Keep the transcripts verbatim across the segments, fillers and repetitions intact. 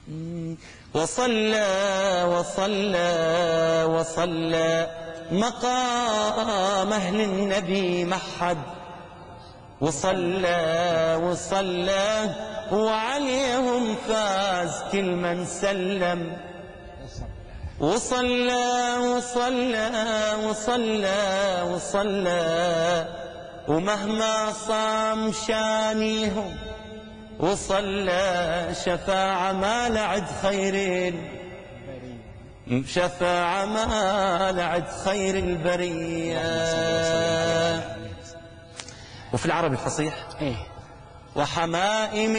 وصلى وصلى وصلى مقام أهل النبي محد، وصلى وصلى وعليهم فاز كل من سلم، وصلى وصلى وصلى وصلى ومهما صام شانيهم، وصلى شفاعة ما لعد خيرين، شفاعة ما لعد خير البرية. وفي العربي الفصيح ايه وحمائم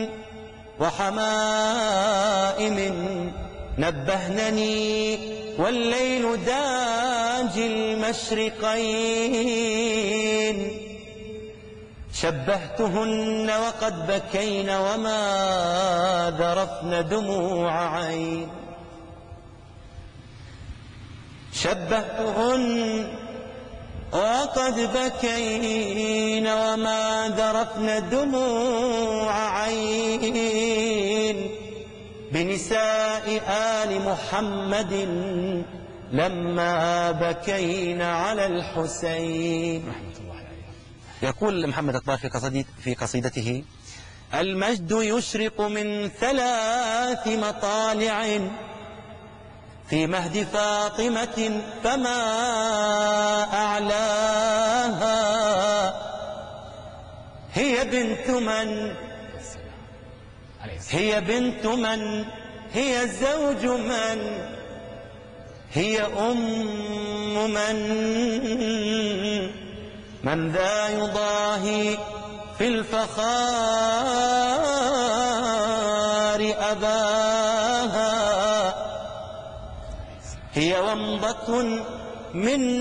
وحمائم نبهنني والليل داج المشرقين، شبهتهن وقد بكين وما ذرفن دموع عين، شبهتهن وقد بكين وما ذرفن دموع عين، بنساء آل محمد لما بكين على الحسين. رحمة الله عليه. يقول محمد الطاهر في قصيدته في قصيدته: المجد يشرق من ثلاث مطالع في مهد فاطمة فما أعلاها، هي بنت من هي بنت من هي زوج من هي أم من من ذا يضاهي في الفخار أباها، هي ومضة من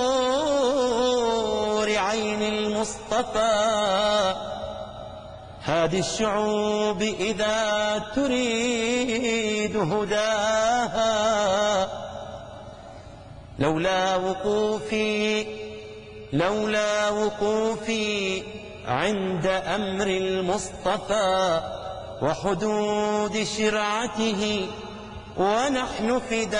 نور عين المصطفى، هذه الشعوب إذا تريد هداها، لولا وقوفي لولا وقوفي عند أمر المصطفى وحدود شرعته ونحن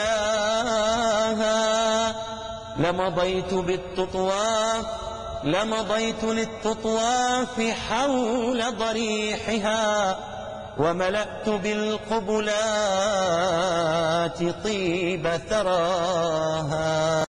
فداها، لمضيت بالتطواف لمضيت للتطواف حول ضريحها، وملأت بالقبلات طيب ثراها.